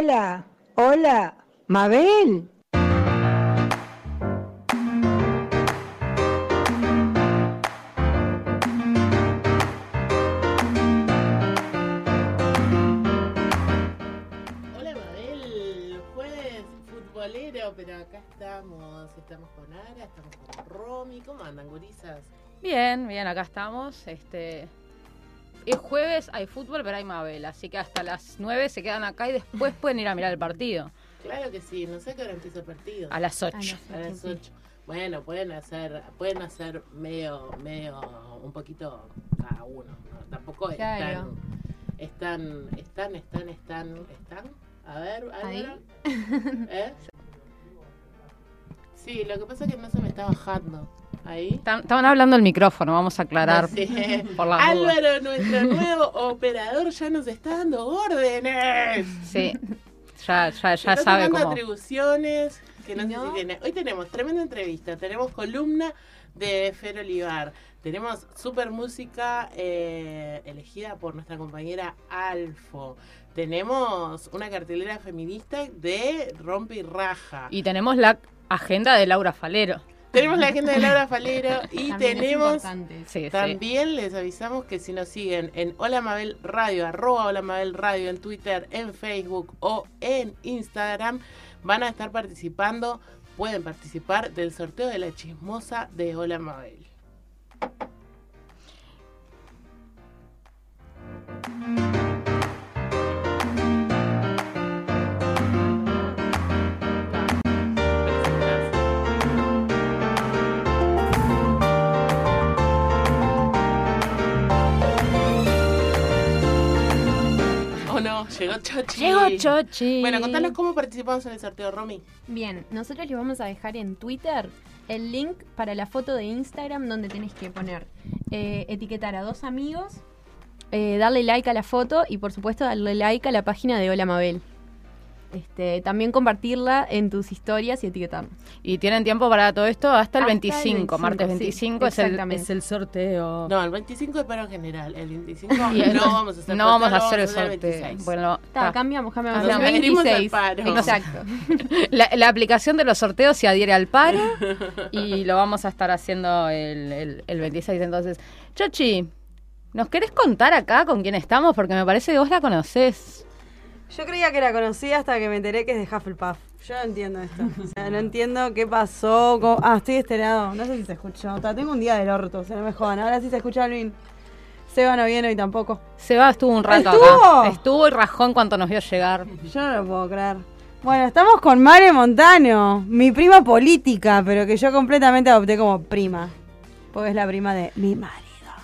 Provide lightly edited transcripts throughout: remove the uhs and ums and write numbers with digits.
Hola, hola, Mabel. Hola Mabel, jueves futbolero, pero acá estamos con Ara, estamos con Romy. ¿Cómo andan, gurisas? Bien, acá estamos. Es jueves, hay fútbol, pero hay Mabel, así que hasta las 9 se quedan acá y después pueden ir a mirar el partido. Claro que sí, no sé a qué hora empieza el partido. A las 8. A las 8. Bueno, pueden hacer medio, un poquito cada uno, ¿no? Tampoco Claro. están. A ver, Álvaro. ¿Eh? Sí, lo que pasa es que no se me está bajando. Ahí. Estaban hablando el micrófono, vamos a aclarar Sí. por las dudas. Álvaro, nuestro nuevo operador, ya nos está dando órdenes. Sí, ya Está sabe tomando cómo. atribuciones que no sé ¿No? si tiene. Hoy tenemos tremenda entrevista, tenemos columna de Fer Olivar, tenemos super música elegida por nuestra compañera Alfo, tenemos una cartelera feminista de Rompe y Raja. Y tenemos la agenda de Laura Falero. Tenemos la agenda de Laura Falero y También tenemos... es importante. Sí. También les avisamos que si nos siguen en Hola Mabel Radio, @Hola Mabel Radio, en Twitter, en Facebook o en Instagram, van a estar participando, pueden participar del sorteo de la chismosa de Hola Mabel. Oh no, llegó Chochi. Llegó Chochi. Bueno, contanos cómo participamos en el sorteo, Romy. Bien, nosotros les vamos a dejar en Twitter el link para la foto de Instagram donde tenés que poner, etiquetar a 2 amigos, darle like a la foto y por supuesto darle like a la página de Hola Mabel. También compartirla en tus historias y etiquetarnos. Y tienen tiempo para todo esto hasta el Hasta el 25, martes sí, 25 exactamente. es el sorteo. No, el 25 es paro general, el 25 Y el- no vamos a hacer no vamos a sorteo, hacer el lo sorteo. 26. Bueno, Cambiamos. Nos El adherimos al 26. paro. Exacto. la aplicación de los sorteos se adhiere al paro y lo vamos a estar haciendo el 26. Entonces, Chochi, ¿nos querés contar acá con quién estamos? Porque me parece que vos la conocés. Yo creía que la conocía hasta que me enteré que es de Hufflepuff. Yo no entiendo esto. O sea, no entiendo qué pasó. Estoy de este lado. No sé si se escuchó. Tengo un día del orto, o sea, no me jodan. Ahora sí se escucha Alvin. Seba no viene hoy tampoco. Seba estuvo un rato ¿Estuvo? acá. Estuvo y rajó en cuanto nos vio llegar. Yo no lo puedo creer. Bueno, estamos con Mare Montano, mi prima política, pero que yo completamente adopté como prima. Porque es la prima de mi marido.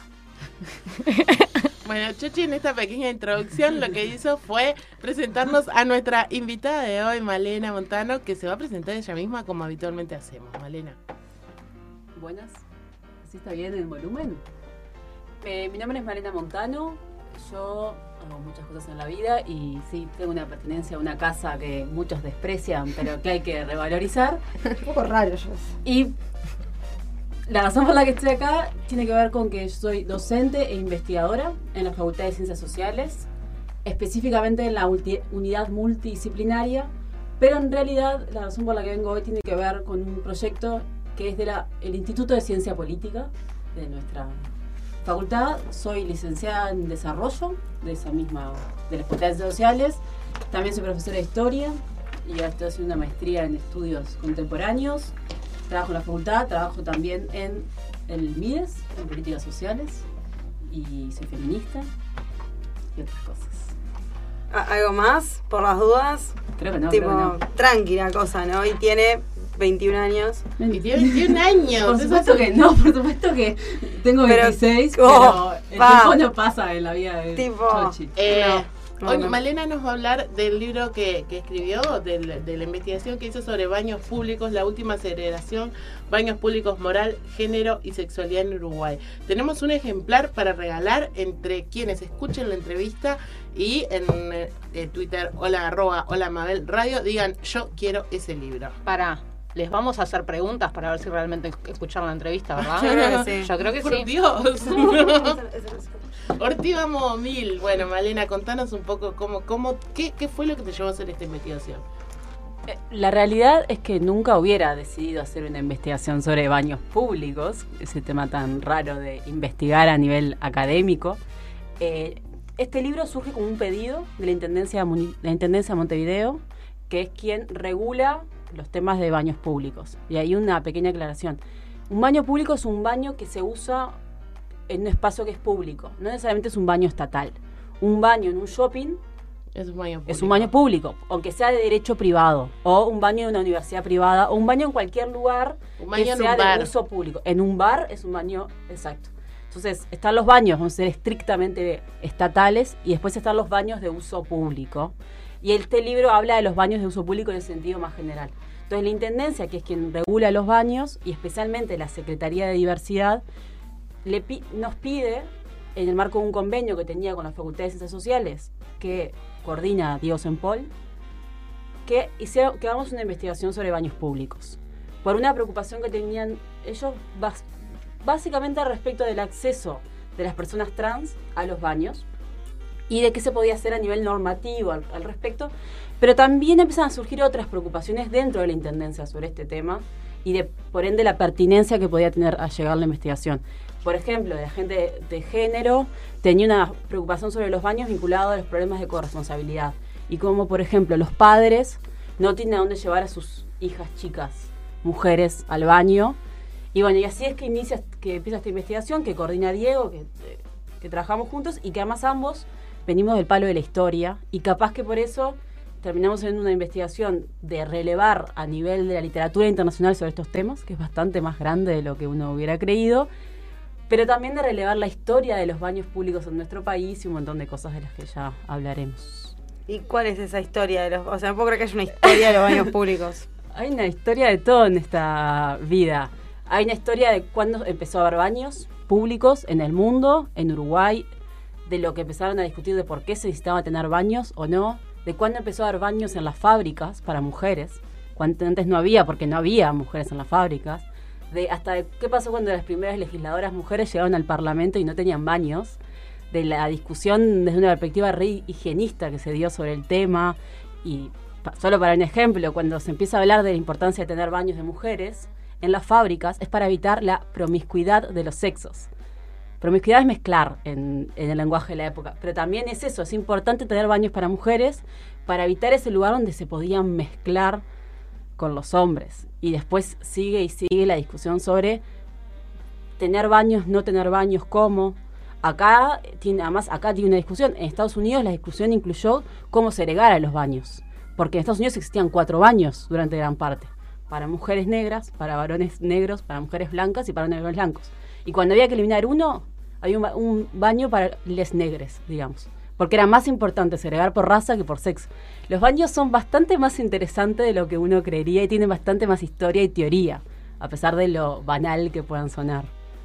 Bueno, Chochi en esta pequeña introducción lo que hizo fue presentarnos a nuestra invitada de hoy, Malena Montano, que se va a presentar ella misma como habitualmente hacemos. Malena. Buenas, ¿así está bien el volumen? Mi nombre es Malena Montano, yo hago muchas cosas en la vida y sí, tengo una pertenencia a una casa que muchos desprecian, pero que hay que revalorizar. Un poco raro yo. Y la razón por la que estoy acá tiene que ver con que yo soy docente e investigadora en la Facultad de Ciencias Sociales, específicamente en la unidad multidisciplinaria, pero en realidad la razón por la que vengo hoy tiene que ver con un proyecto que es el Instituto de Ciencia Política de nuestra facultad. Soy licenciada en Desarrollo de las Facultad de Ciencias Sociales, también soy profesora de Historia y ahora estoy haciendo una maestría en Estudios Contemporáneos. Trabajo en la facultad, trabajo también en el MIDES, en Políticas Sociales, y soy feminista y otras cosas. ¿Algo más? Por las dudas. Creo que no, Tipo, creo que no. tranquila cosa, ¿no? Y tiene 21 años. Y tiene 21 años. Por Eso supuesto es- que no, por supuesto que tengo Pero- 26, oh, pero el pa. tiempo no pasa en la vida de Tipo, Chochi. Hoy no. Malena nos va a hablar del libro que escribió, de la investigación que hizo sobre baños públicos, la última segregación, baños públicos, moral, género y sexualidad en Uruguay. Tenemos un ejemplar para regalar entre quienes escuchen la entrevista y en Twitter, @Hola Mabel Radio, digan yo quiero ese libro. Les vamos a hacer preguntas para ver si realmente escucharon la entrevista, ¿verdad? Yo creo que sí. Yo creo que Por sí. Dios. Ortiva Modo 1000. Bueno, Malena, contanos un poco qué fue lo que te llevó a hacer esta investigación. La realidad es que nunca hubiera decidido hacer una investigación sobre baños públicos, ese tema tan raro de investigar a nivel académico. Este libro surge como un pedido de la Intendencia de Montevideo, que es quien regula los temas de baños públicos. Y hay una pequeña aclaración. Un baño público es un baño que se usa en un espacio que es público, no necesariamente es un baño estatal. Un baño en un shopping es un baño público, aunque sea de derecho privado, o un baño en una universidad privada, o un baño en cualquier lugar que sea de uso público. En un bar es un baño, exacto. Entonces, están los baños, vamos a ser estrictamente estatales, y después están los baños de uso público. Y este libro habla de los baños de uso público en el sentido más general. Entonces, la Intendencia, que es quien regula los baños, y especialmente la Secretaría de Diversidad, nos pide, en el marco de un convenio que tenía con la Facultad de Ciencias Sociales, que coordina Diego Sempol, que hagamos una investigación sobre baños públicos. Por una preocupación que tenían ellos, básicamente respecto del acceso de las personas trans a los baños y de qué se podía hacer a nivel normativo al respecto, pero también empiezan a surgir otras preocupaciones dentro de la Intendencia sobre este tema y por ende la pertinencia que podía tener a llegar la investigación. Por ejemplo, la gente de género tenía una preocupación sobre los baños vinculado a los problemas de corresponsabilidad. Y como, por ejemplo, los padres no tienen a dónde llevar a sus hijas chicas, mujeres, al baño. Y bueno, y así es que empieza esta investigación que coordina Diego, que trabajamos juntos y que además ambos venimos del palo de la historia. Y capaz que por eso terminamos en una investigación de relevar a nivel de la literatura internacional sobre estos temas, que es bastante más grande de lo que uno hubiera creído, pero también de relevar la historia de los baños públicos en nuestro país y un montón de cosas de las que ya hablaremos. ¿Y cuál es esa historia de los? O sea, no puedo creer que haya una historia de los baños públicos. Hay una historia de todo en esta vida. Hay una historia de cuándo empezó a haber baños públicos en el mundo, en Uruguay, de lo que empezaron a discutir de por qué se necesitaba tener baños o no, de cuándo empezó a haber baños en las fábricas para mujeres, cuando antes no había, porque no había mujeres en las fábricas, hasta qué pasó cuando las primeras legisladoras mujeres llegaron al Parlamento y no tenían baños, de la discusión desde una perspectiva re higienista que se dio sobre el tema. Y solo para un ejemplo, cuando se empieza a hablar de la importancia de tener baños de mujeres en las fábricas, es para evitar la promiscuidad de los sexos. Promiscuidad es mezclar en el lenguaje de la época, pero también es eso, es importante tener baños para mujeres para evitar ese lugar donde se podían mezclar con los hombres. Y después sigue la discusión sobre tener baños, no tener baños, cómo. Acá tiene una discusión. En Estados Unidos la discusión incluyó cómo segregar a los baños, porque en Estados Unidos existían 4 baños durante gran parte, para mujeres negras, para varones negros, para mujeres blancas y para varones blancos. Y cuando había que eliminar uno, había un baño para les negres, digamos, porque era más importante segregar por raza que por sexo. Los baños son bastante más interesantes de lo que uno creería y tienen bastante más historia y teoría, a pesar de lo banal que puedan sonar.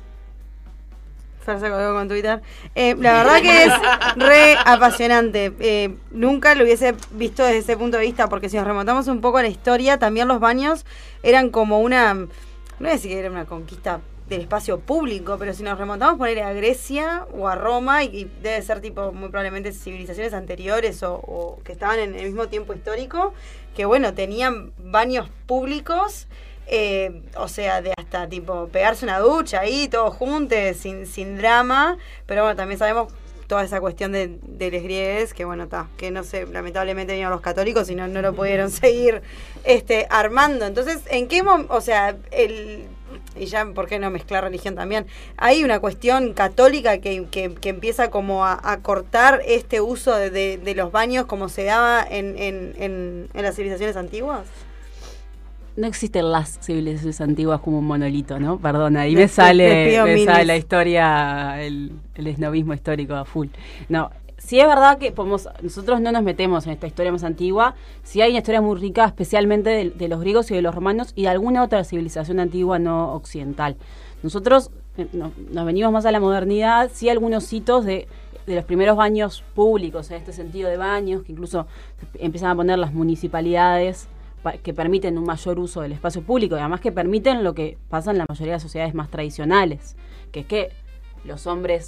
Fer se colgó con Twitter. La verdad que es re apasionante. Nunca lo hubiese visto desde ese punto de vista, porque si nos remontamos un poco a la historia, también los baños eran como una, no voy a decir que era una conquista del espacio público, pero si nos remontamos poner a Grecia o a Roma, y debe ser tipo muy probablemente civilizaciones anteriores o que estaban en el mismo tiempo histórico, que bueno, tenían baños públicos, o sea, de hasta tipo pegarse una ducha ahí, todos juntos, sin drama, pero bueno, también sabemos toda esa cuestión de los griegos, que bueno, que no sé, lamentablemente vinieron los católicos y no lo pudieron seguir armando. Entonces, ¿en qué momento? O sea, y ya, ¿por qué no mezclar religión también? Hay una cuestión católica que empieza como a cortar este uso de los baños como se daba en las civilizaciones antiguas. No existen las civilizaciones antiguas como un monolito, ¿no? Perdón, ahí me sale la historia, el esnovismo histórico a full. No, sí es verdad que nosotros no nos metemos en esta historia más antigua. Sí hay una historia muy rica, especialmente de los griegos y de los romanos y de alguna otra civilización antigua no occidental. Nosotros nos venimos más a la modernidad, sí algunos hitos de los primeros baños públicos, en este sentido de baños, que incluso empiezan a poner las municipalidades que permiten un mayor uso del espacio público y además que permiten lo que pasa en la mayoría de las sociedades más tradicionales, que es que los hombres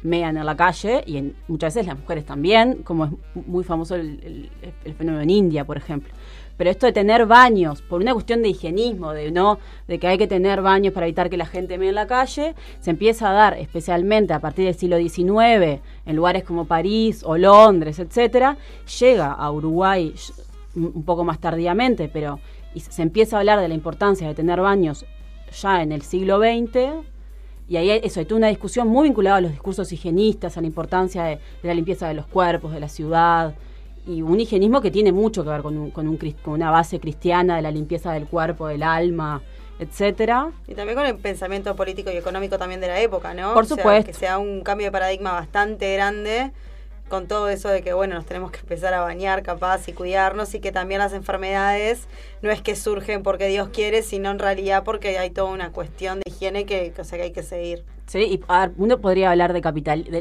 mean en la calle, y muchas veces las mujeres también, como es muy famoso el fenómeno en India, por ejemplo. Pero esto de tener baños, por una cuestión de higienismo, de que hay que tener baños para evitar que la gente mee en la calle, se empieza a dar especialmente a partir del siglo XIX, en lugares como París o Londres, etcétera. Llega a Uruguay un poco más tardíamente, pero se empieza a hablar de la importancia de tener baños ya en el siglo XX, y ahí hay toda una discusión muy vinculada a los discursos higienistas, a la importancia de la limpieza de los cuerpos, de la ciudad, y un higienismo que tiene mucho que ver con una base cristiana de la limpieza del cuerpo, del alma, etcétera. Y también con el pensamiento político y económico también de la época, ¿no? Por supuesto. Que sea un cambio de paradigma bastante grande, con todo eso de que, bueno, nos tenemos que empezar a bañar capaz y cuidarnos, y que también las enfermedades no es que surgen porque Dios quiere, sino en realidad porque hay toda una cuestión de higiene que hay que seguir. Sí, y uno podría hablar de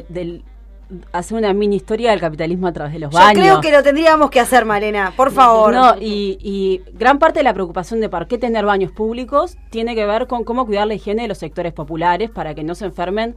hacer una mini historia del capitalismo a través de los baños. Yo creo que lo tendríamos que hacer, Malena, por favor. No, y gran parte de la preocupación de por qué tener baños públicos tiene que ver con cómo cuidar la higiene de los sectores populares para que no se enfermen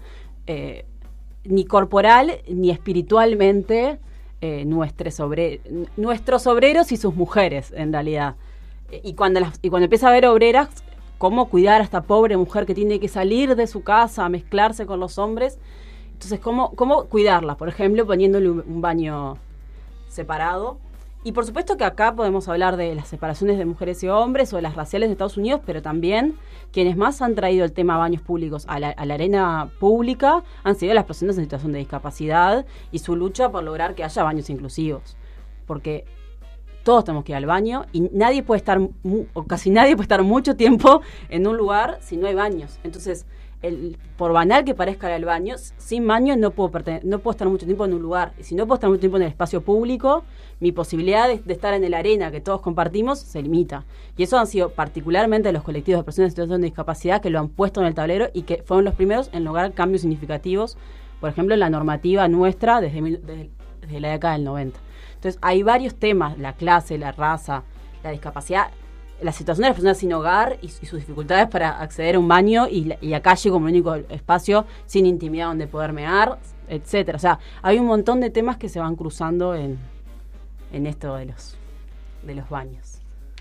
ni corporal ni espiritualmente nuestros obreros y sus mujeres, en realidad. Y cuando empieza a haber obreras, cómo cuidar a esta pobre mujer que tiene que salir de su casa a mezclarse con los hombres. Entonces, ¿cómo cuidarla? Por ejemplo, poniéndole un baño separado. Y por supuesto que acá podemos hablar de las separaciones de mujeres y hombres o de las raciales de Estados Unidos, pero también quienes más han traído el tema baños públicos a la arena pública han sido las personas en situación de discapacidad y su lucha por lograr que haya baños inclusivos. Porque todos tenemos que ir al baño y nadie puede estar, o casi nadie puede estar mucho tiempo en un lugar si no hay baños. Entonces, por banal que parezca el baño, sin baño no puedo estar mucho tiempo en un lugar. Y si no puedo estar mucho tiempo en el espacio público, mi posibilidad de estar en la arena que todos compartimos se limita. Y eso han sido particularmente los colectivos de personas en situación de discapacidad que lo han puesto en el tablero y que fueron los primeros en lograr cambios significativos, por ejemplo, en la normativa nuestra desde la década del 90. Entonces, hay varios temas: la clase, la raza, la discapacidad, la situación de las personas sin hogar y sus dificultades para acceder a un baño y la calle como el único espacio sin intimidad donde poder mear, etcétera. O sea, hay un montón de temas que se van cruzando en esto de los baños.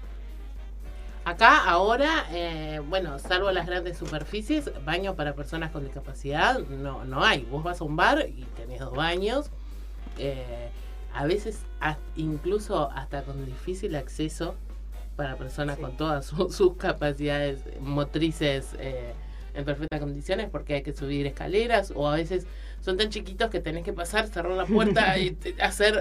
Acá ahora, salvo las grandes superficies, baños para personas con discapacidad no hay. Vos vas a un bar y tenés 2 baños, a veces incluso hasta con difícil acceso para personas con todas sus capacidades motrices en perfectas condiciones, porque hay que subir escaleras, o a veces son tan chiquitos que tenés que pasar, cerrar la puerta y hacer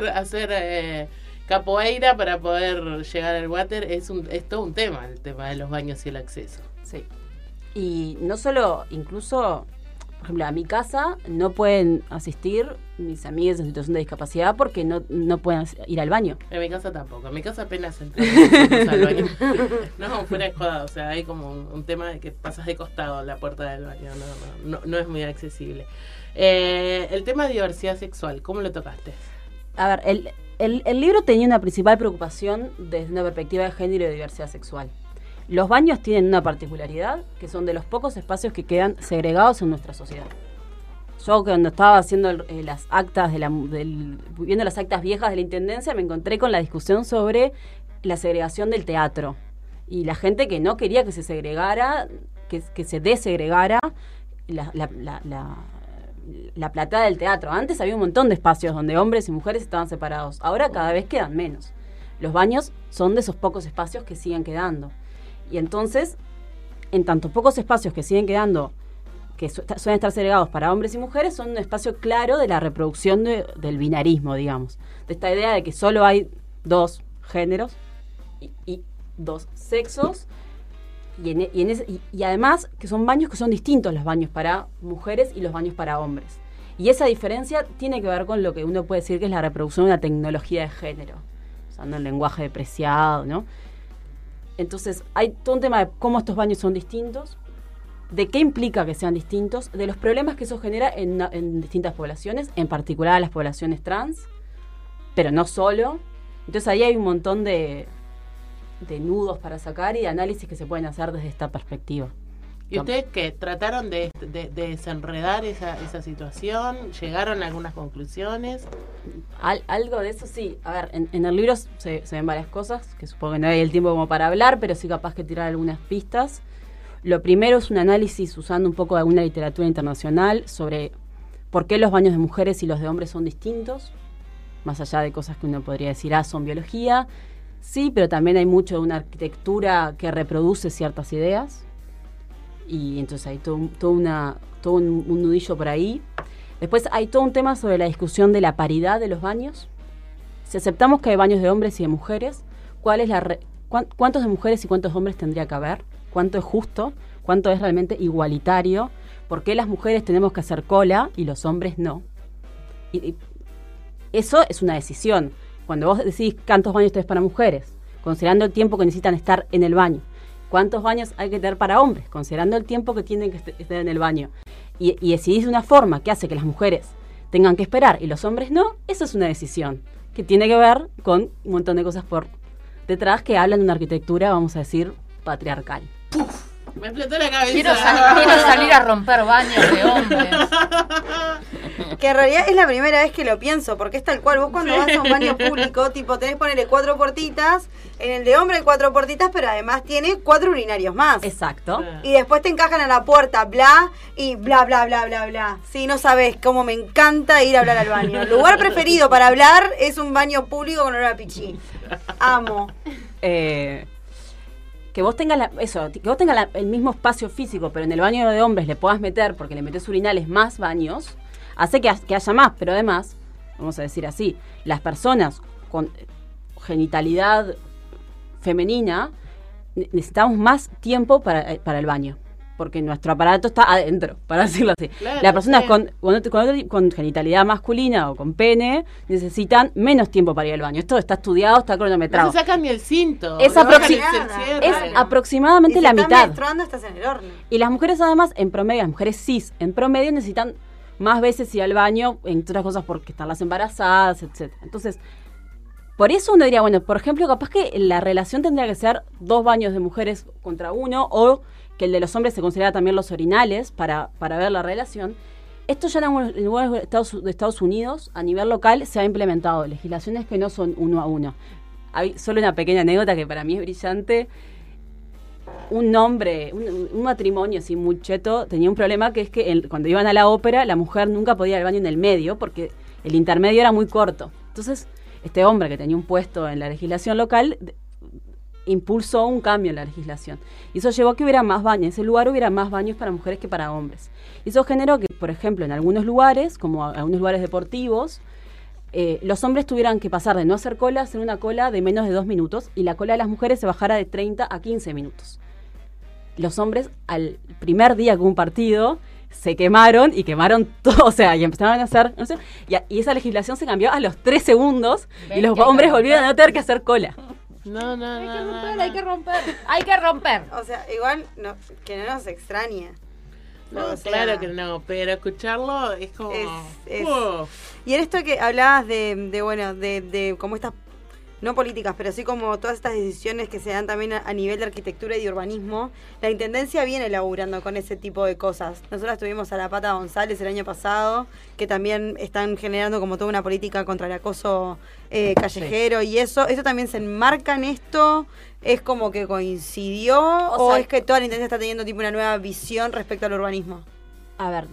capoeira para poder llegar al water. Es todo un tema, el tema de los baños y el acceso. Sí. Y no solo, incluso, por ejemplo, a mi casa no pueden asistir mis amigas en situación de discapacidad porque no pueden ir al baño. En mi casa tampoco. En mi casa apenas entramos al baño. No, fuera de joda. O sea, hay como un tema de que pasas de costado a la puerta del baño. No es muy accesible. El tema de diversidad sexual, ¿cómo lo tocaste? A ver, el libro tenía una principal preocupación desde una perspectiva de género y de diversidad sexual. Los baños tienen una particularidad, que son de los pocos espacios que quedan segregados en nuestra sociedad. Yo cuando estaba haciendo las actas viendo las actas viejas de la Intendencia, me encontré con la discusión sobre la segregación del teatro. Y la gente que no quería que se segregara, que se desegregara la platea del teatro. Antes había un montón de espacios donde hombres y mujeres estaban separados. Ahora cada vez quedan menos. Los baños son de esos pocos espacios que siguen quedando. Y entonces, en tantos pocos espacios que siguen quedando, que suelen estar segregados para hombres y mujeres, son un espacio claro de la reproducción del binarismo, digamos. De esta idea de que solo hay 2 géneros y 2 sexos, y además que son baños que son distintos, los baños para mujeres y los baños para hombres. Y esa diferencia tiene que ver con lo que uno puede decir que es la reproducción de una tecnología de género, usando el lenguaje depreciado, ¿no? Entonces, hay todo un tema de cómo estos baños son distintos, de qué implica que sean distintos, de los problemas que eso genera en distintas poblaciones, en particular las poblaciones trans, pero no solo. Entonces, ahí hay un montón de nudos para sacar y de análisis que se pueden hacer desde esta perspectiva. ¿Y ustedes qué? ¿Trataron de desenredar esa situación? ¿Llegaron a algunas conclusiones? Algo de eso sí. A ver, en el libro se ven varias cosas, que supongo que no hay el tiempo como para hablar, pero sí capaz que tirar algunas pistas. Lo primero es un análisis usando un poco de alguna literatura internacional sobre por qué los baños de mujeres y los de hombres son distintos, más allá de cosas que uno podría decir, son biología. Sí, pero también hay mucho de una arquitectura que reproduce ciertas ideas. Y entonces hay todo un nudillo por ahí. Después hay todo un tema sobre la discusión de la paridad de los baños. Si aceptamos que hay baños de hombres y de mujeres, ¿cuántos de mujeres y cuántos hombres tendría que haber? ¿Cuánto es justo? ¿Cuánto es realmente igualitario? ¿Por qué las mujeres tenemos que hacer cola y los hombres no? Y eso es una decisión. Cuando vos decís cuántos baños tenés para mujeres, considerando el tiempo que necesitan estar en el baño, cuántos baños hay que tener para hombres, considerando el tiempo que tienen que estar en el baño, y decidís de una forma que hace que las mujeres tengan que esperar y los hombres no, eso es una decisión que tiene que ver con un montón de cosas por detrás que hablan de una arquitectura, vamos a decir, patriarcal. Me explotó la cabeza. Quiero salir a romper baños de hombres. Que en realidad es la primera vez que lo pienso, porque es tal cual. Vos cuando vas a un baño público, tipo, tenés que ponerle 4 puertitas. En el de hombre hay 4 puertitas, pero además tiene 4 urinarios más. Exacto. Y después te encajan a la puerta, bla, y bla, bla, bla, bla, bla. Sí, no sabés cómo me encanta ir a hablar al baño. El lugar preferido para hablar es un baño público con olor a pichí. Amo. Que vos tengas el mismo espacio físico, pero en el baño de hombres le puedas meter, porque le metes urinales más baños, hace que haya más. Pero además, vamos a decir así, las personas con genitalidad femenina necesitamos más tiempo para el baño, porque nuestro aparato está adentro, para decirlo así. Claro, las personas sí. con genitalidad masculina o con pene necesitan menos tiempo para ir al baño. Esto está estudiado, está cronometrado. No se sacan ni el cinto. Es, no bajan es aproximadamente la mitad. Si estás menstruando, estás en el horno. Y las mujeres además, en promedio, las mujeres cis, en promedio necesitan más veces ir al baño, entre otras cosas porque están las embarazadas, etcétera. Entonces, por eso uno diría, bueno, por ejemplo, capaz que la relación tendría que ser 2 baños de mujeres contra 1, o que el de los hombres se considera también los orinales para ver la relación. Esto ya en algunos lugares de Estados Unidos, a nivel local, se ha implementado legislaciones que no son 1 a 1. Hay solo una pequeña anécdota que para mí es brillante. Un hombre, un matrimonio así muy cheto, tenía un problema, que es que cuando iban a la ópera, la mujer nunca podía ir al baño en el medio, porque el intermedio era muy corto. Entonces, este hombre que tenía un puesto en la legislación local impulsó un cambio en la legislación. Y eso llevó a que hubiera más baños, en ese lugar hubiera más baños para mujeres que para hombres. Y eso generó que, por ejemplo, en algunos lugares, como algunos lugares deportivos, los hombres tuvieran que pasar de no hacer cola a hacer una cola de menos de 2 minutos, y la cola de las mujeres se bajara de 30 a 15 minutos. Los hombres, al primer día que hubo un partido, se quemaron todo, o sea, y empezaron a hacer, no sé, y esa legislación se cambió a los 3 segundos, y los hombres volvieron a no tener que hacer cola. No. Hay que romper. O sea, igual que no nos extraña. No, O sea, claro que no, pero escucharlo es como... Y en esto que hablabas de como estas, no políticas, pero sí como todas estas decisiones que se dan también a nivel de arquitectura y de urbanismo, la Intendencia viene laburando con ese tipo de cosas. Nosotros tuvimos a la Pata González el año pasado, que también están generando como toda una política contra el acoso callejero, sí. Y eso también se enmarca en esto. ¿Es como que coincidió o es que toda la Intendencia está teniendo tipo una nueva visión respecto al urbanismo? A ver,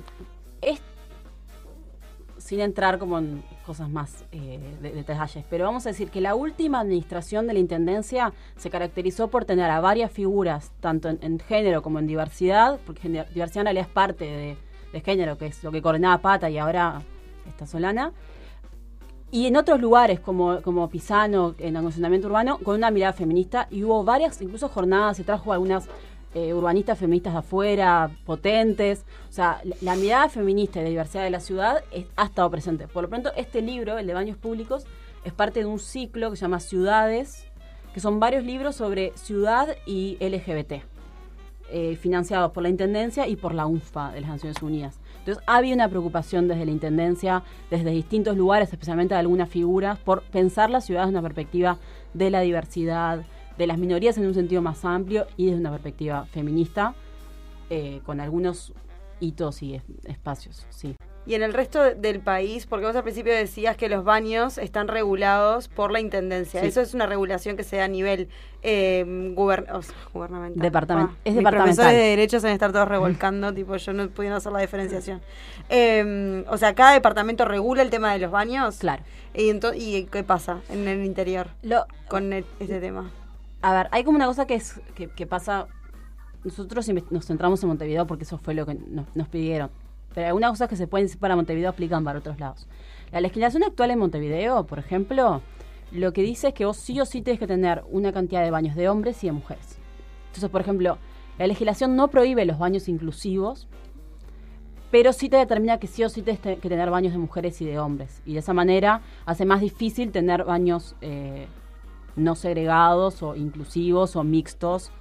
sin entrar como en cosas más de detalles, pero vamos a decir que la última administración de la Intendencia se caracterizó por tener a varias figuras, tanto en género como en diversidad, porque diversidad en realidad es parte de género, que es lo que coordinaba Pata y ahora está Solana, y en otros lugares como Pisano, en acondicionamiento urbano, con una mirada feminista, y hubo varias, incluso jornadas, se trajo algunas urbanistas feministas de afuera, potentes. O sea, la mirada feminista y de diversidad de la ciudad ha estado presente. Por lo pronto, este libro, el de Baños Públicos, es parte de un ciclo que se llama Ciudades, que son varios libros sobre ciudad y LGBT, financiados por la Intendencia y por la UNFPA de las Naciones Unidas. Entonces, había una preocupación desde la Intendencia, desde distintos lugares, especialmente de algunas figuras, por pensar las ciudades desde una perspectiva de la diversidad, de las minorías en un sentido más amplio y desde una perspectiva feminista. con algunos hitos y espacios, sí. Y en el resto del país, porque vos al principio decías que los baños están regulados por la intendencia. Sí. Eso es una regulación que se da a nivel gubernamental. Es Mis departamental. profesores de derecho se van a estar todos revolcando, tipo, yo no pudiendo hacer la diferenciación. O sea, cada departamento regula el tema de los baños. Claro. ¿Y qué pasa en el interior con este tema? A ver, hay como una cosa que pasa. Nosotros nos centramos en Montevideo porque eso fue lo que nos pidieron. Pero algunas cosas que se pueden decir para Montevideo aplican para otros lados. La legislación actual en Montevideo, por ejemplo, lo que dice es que vos sí o sí tenés que tener una cantidad de baños de hombres y de mujeres. Entonces, por ejemplo, la legislación no prohíbe los baños inclusivos, pero sí te determina que sí o sí tenés que tener baños de mujeres y de hombres. Y de esa manera hace más difícil tener baños no segregados o inclusivos o mixtos.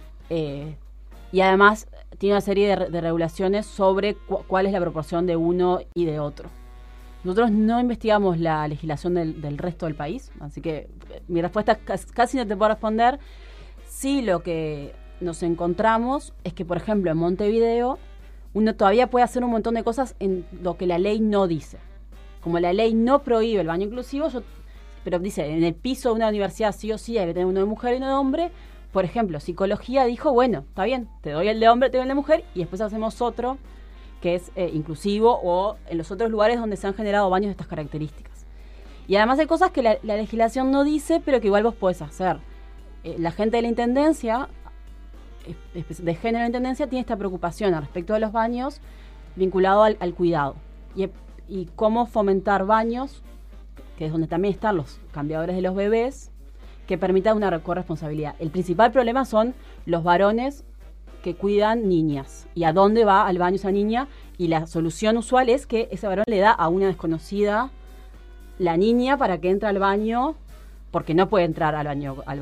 Y además tiene una serie de regulaciones sobre cuál es la proporción de uno y de otro. Nosotros no investigamos la legislación del resto del país, así que mi respuesta casi no te puedo responder. Sí, lo que nos encontramos es que, por ejemplo, en Montevideo uno todavía puede hacer un montón de cosas en lo que la ley no dice. Como la ley no prohíbe el baño inclusivo, pero dice, en el piso de una universidad sí o sí hay que tener uno de mujer y uno de hombre. Por ejemplo, psicología dijo, bueno, está bien, te doy el de hombre, te doy el de mujer, y después hacemos otro que es inclusivo, o en los otros lugares donde se han generado baños de estas características. Y además hay cosas que la legislación no dice, pero que igual vos podés hacer. La gente de la Intendencia, de género de la Intendencia, tiene esta preocupación al respecto de los baños vinculado al cuidado. Y cómo fomentar baños, que es donde también están los cambiadores de los bebés, que permita una corresponsabilidad. El principal problema son los varones que cuidan niñas y a dónde va al baño esa niña, y la solución usual es que ese varón le da a una desconocida la niña para que entre al baño, porque no puede entrar a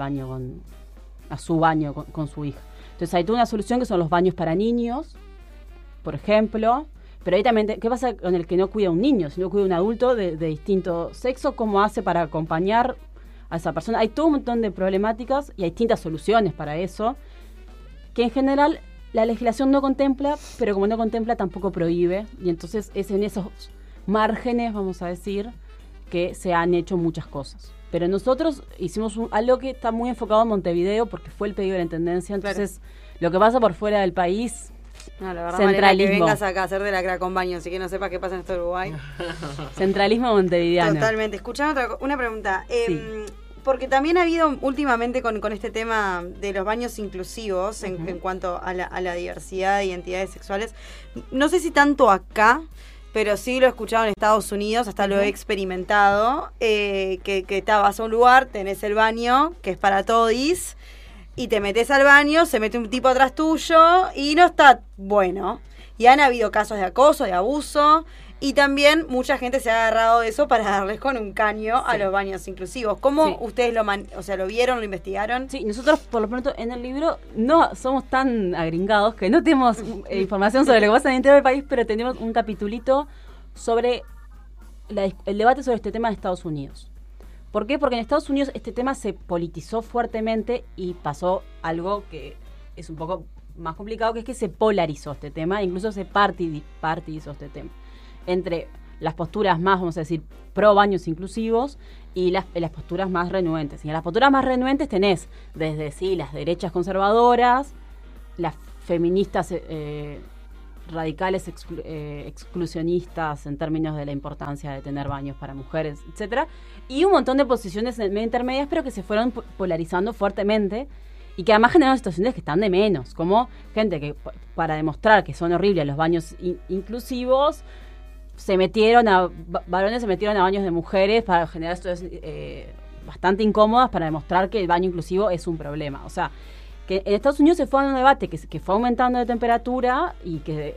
su baño con su hija. Entonces hay toda una solución que son los baños para niños, por ejemplo, pero ahí también, ¿qué pasa con el que no cuida a un niño? Si no cuida a un adulto de distinto sexo, ¿cómo hace para acompañar a esa persona? Hay todo un montón de problemáticas y hay distintas soluciones para eso, que en general la legislación no contempla, pero como no contempla tampoco prohíbe, y entonces es en esos márgenes, vamos a decir, que se han hecho muchas cosas. Pero nosotros hicimos algo que está muy enfocado en Montevideo porque fue el pedido de la Intendencia, entonces lo que pasa por fuera del país, no, la verdad, centralismo. Mariana, que vengas acá a hacer de la crack con baño, así que no sepa qué pasa en este Uruguay. Centralismo montevideano. Totalmente. Escuchame una pregunta. Sí. Porque también ha habido últimamente con este tema de los baños inclusivos en cuanto a la diversidad de identidades sexuales. No sé si tanto acá, pero sí lo he escuchado en Estados Unidos, hasta lo he experimentado, que vas a un lugar, tenés el baño, que es para todis, y te metes al baño, se mete un tipo atrás tuyo y no está bueno. Y han habido casos de acoso, de abuso, y también mucha gente se ha agarrado de eso para darles con un caño a los baños inclusivos. ¿Cómo ustedes lo vieron, lo investigaron? Sí, nosotros por lo pronto en el libro no somos tan agringados que no tenemos información sobre lo que pasa en el interior del país, pero tenemos un capitulito sobre el debate sobre este tema de Estados Unidos. ¿Por qué? Porque en Estados Unidos este tema se politizó fuertemente y pasó algo que es un poco más complicado, que es que se polarizó este tema, incluso se partidizó este tema entre las posturas más, vamos a decir, pro baños inclusivos y las posturas más renuentes. Y en las posturas más renuentes tenés desde las derechas conservadoras, las feministas radicales exclusionistas en términos de la importancia de tener baños para mujeres, etcétera, y un montón de posiciones medio intermedias, pero que se fueron polarizando fuertemente y que además generaron situaciones que están de menos, como gente que para demostrar que son horribles los baños inclusivos, varones se metieron a baños de mujeres para generar situaciones bastante incómodas para demostrar que el baño inclusivo es un problema. O sea, que en Estados Unidos se fue a un debate que fue aumentando de temperatura y que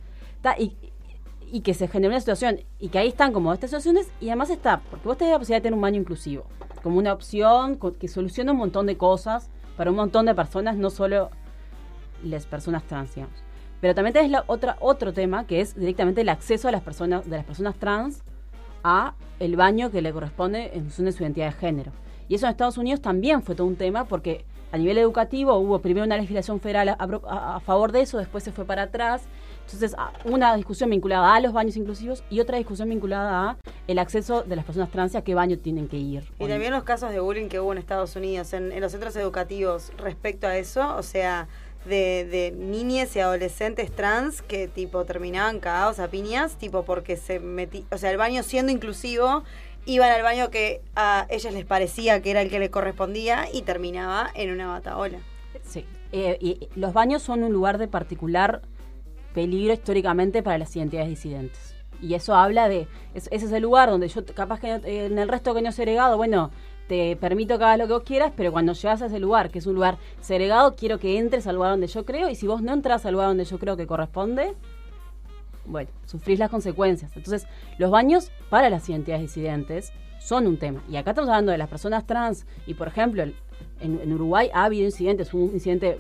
se generó una situación, y que ahí están como estas situaciones, y además está, porque vos tenés la posibilidad de tener un baño inclusivo, como una opción que soluciona un montón de cosas para un montón de personas, no solo las personas trans, digamos. Pero también tenés otro tema, que es directamente el acceso de las personas trans a el baño que le corresponde en función de su identidad de género. Y eso en Estados Unidos también fue todo un tema, porque a nivel educativo hubo primero una legislación federal a favor de eso, después se fue para atrás. Entonces, una discusión vinculada a los baños inclusivos y otra discusión vinculada a el acceso de las personas trans a qué baño tienen que ir. Y también los casos de bullying que hubo en Estados Unidos, en los centros educativos respecto a eso, o sea, de niñas y adolescentes trans que tipo terminaban cagados a piñas, tipo porque o sea, el baño siendo inclusivo, iban al baño que a ellas les parecía que era el que les correspondía y terminaba en una batahola. Sí, y los baños son un lugar de particular peligro históricamente para las identidades disidentes. Y eso habla de, ese es el lugar donde yo, capaz que en el resto que no es segregado, bueno, te permito que hagas lo que vos quieras, pero cuando llegas a ese lugar, que es un lugar segregado, quiero que entres al lugar donde yo creo, y si vos no entras al lugar donde yo creo que corresponde, bueno, sufrís las consecuencias. Entonces, los baños para las identidades disidentes son un tema. Y acá estamos hablando de las personas trans, y por ejemplo, en Uruguay ha habido incidentes, un incidente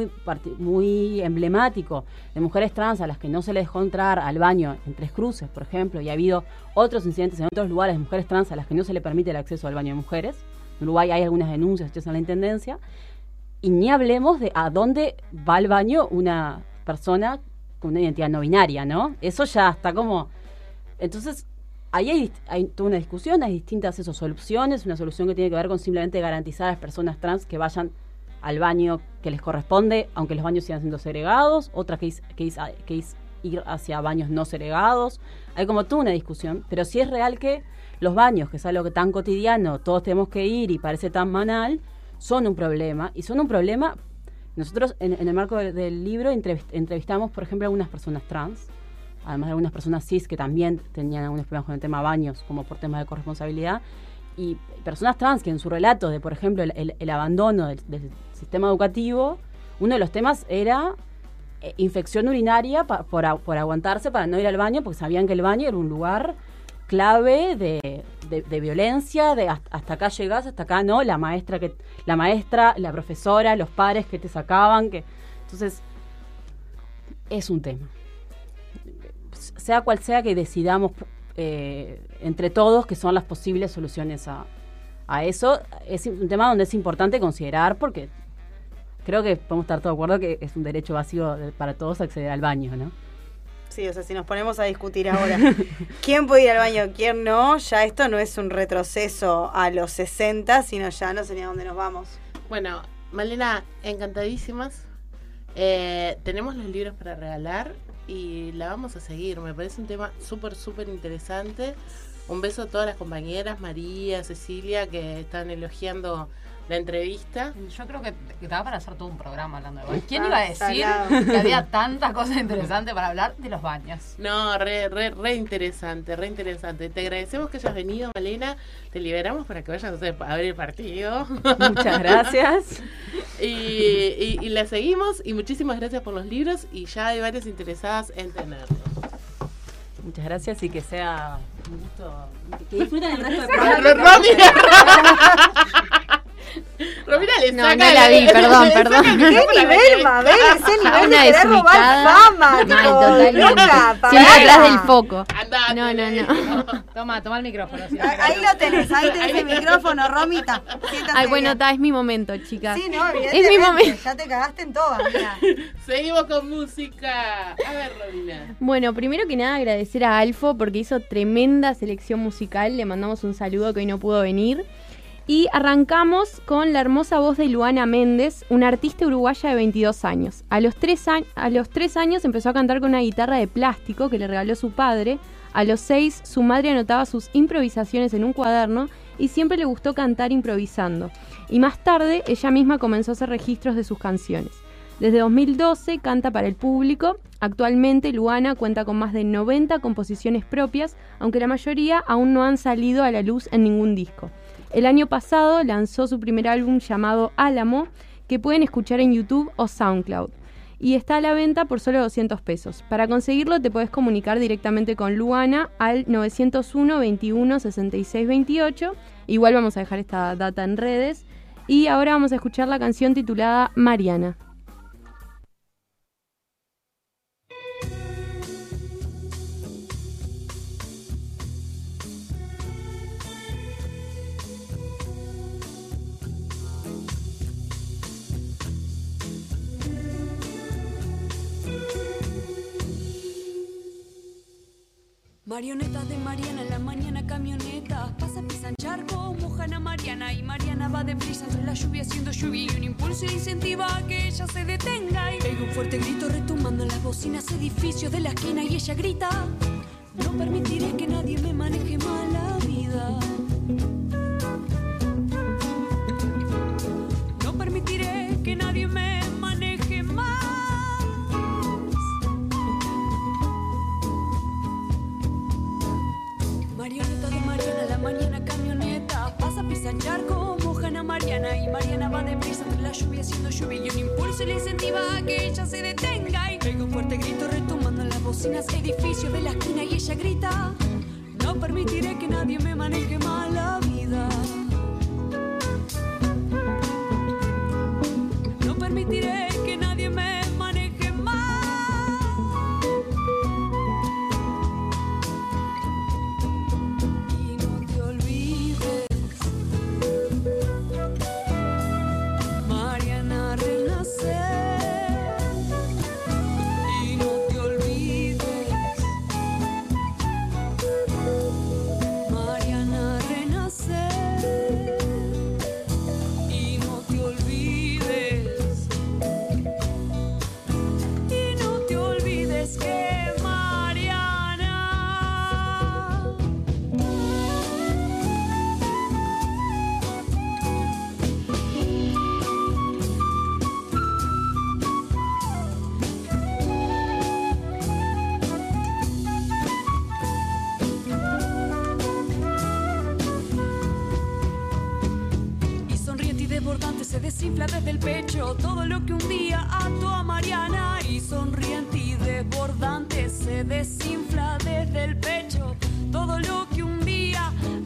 muy emblemático de mujeres trans a las que no se les dejó entrar al baño en Tres Cruces, por ejemplo, y ha habido otros incidentes en otros lugares de mujeres trans a las que no se le permite el acceso al baño de mujeres. En Uruguay hay algunas denuncias hechas en la Intendencia, y ni hablemos de a dónde va al baño una persona con una identidad no binaria, ¿no? Eso ya está como... Entonces, ahí hay toda una discusión, hay distintas soluciones, una solución que tiene que ver con simplemente garantizar a las personas trans que vayan al baño que les corresponde, aunque los baños sigan siendo segregados, otra que es ir hacia baños no segregados. Hay como toda una discusión, pero sí es real que los baños, que es algo que tan cotidiano, todos tenemos que ir y parece tan banal, son un problema, y son un problema. Nosotros en el marco del libro entrevistamos, por ejemplo, a algunas personas trans, además de algunas personas cis que también tenían algunos problemas con el tema baños, como por temas de corresponsabilidad, y personas trans que en su relato de, por ejemplo, el abandono del sistema educativo, uno de los temas era infección urinaria por aguantarse para no ir al baño, porque sabían que el baño era un lugar clave de violencia, de hasta acá llegás, hasta acá no, la maestra, la profesora, los padres que te sacaban, entonces es un tema. Sea cual sea que decidamos entre todos que son las posibles soluciones a eso, es un tema donde es importante considerar, porque creo que podemos estar todos de acuerdo que es un derecho básico para todos acceder al baño, ¿no? Sí, o sea, si nos ponemos a discutir ahora quién puede ir al baño, quién no, ya esto no es un retroceso a los 60, sino ya no sé ni a dónde nos vamos. Bueno, Malena, encantadísimas. Tenemos los libros para regalar y la vamos a seguir. Me parece un tema súper, súper interesante. Un beso a todas las compañeras, María, Cecilia, que están elogiando la entrevista. Yo creo que estaba para hacer todo un programa hablando de baños. ¿Quién iba a decir que había tantas cosas interesantes para hablar de los baños? No, re interesante, re interesante. Te agradecemos que hayas venido, Malena. Te liberamos para que vayas a ver el partido. Muchas gracias. y la seguimos, y muchísimas gracias por los libros, y ya hay varias interesadas en tenerlos. Muchas gracias y que sea un gusto. Que disfruten el resto del programa. Romina le saca. No la vi, perdón. ¿Qué nivel, Mabel? Es el nivel de querer robar fama. Siempre atrás del foco. Andate, no. Toma el micrófono. Ahí lo tenés, el micrófono, Romita. Ay, bueno, es mi momento, chicas. Sí, no, evidentemente. Es mi momento. Ya te cagaste en todo, amiga. Seguimos con música. A ver, Romina. Bueno, primero que nada agradecer a Alfo porque hizo tremenda selección musical. Le mandamos un saludo que hoy no pudo venir. Y arrancamos con la hermosa voz de Luana Méndez, una artista uruguaya de 22 años. A los 3 años empezó a cantar con una guitarra de plástico que le regaló su padre. A los 6 su madre anotaba sus improvisaciones en un cuaderno y siempre le gustó cantar improvisando. Y más tarde ella misma comenzó a hacer registros de sus canciones. Desde 2012 canta para el público. Actualmente Luana cuenta con más de 90 composiciones propias, aunque la mayoría aún no han salido a la luz en ningún disco. El año pasado lanzó su primer álbum llamado Álamo, que pueden escuchar en YouTube o SoundCloud. Y está a la venta por solo 200 pesos. Para conseguirlo te podés comunicar directamente con Luana al 901 21 66 28. Igual vamos a dejar esta data en redes. Y ahora vamos a escuchar la canción titulada Mariana. Marioneta de Mariana, en la mañana camioneta pasa, pisan charco, mojan a Mariana y Mariana va deprisa entre la lluvia haciendo lluvia y un impulso le incentiva a que ella se detenga y pega un fuerte grito retumbando en las bocinas, edificios de la esquina y ella grita: no permitiré que nadie me maneje mal la vida. No permitiré que nadie me maneje más. Marioneta de Mariana, la mañana camioneta pasa, pisan charco, mojan a Mariana y Mariana va deprisa entre la lluvia haciendo lluvia y un impulso le incentiva a que ella se detenga y pega un fuerte grito retumbando en las bocinas, edificios de la esquina y ella grita: no permitiré que nadie me maneje mal la vida. No permitiré que nadie me maneje mal. Y no te olvides, Mariana renacer. Y no te olvides, Mariana renacer. Y no te olvides, y no te olvides que Mariana y sonriente y desbordante se desinfla desde el pecho todo lo que un día ató a Mariana. Y sonriente y desbordante se desinfla desde el pecho todo lo que un día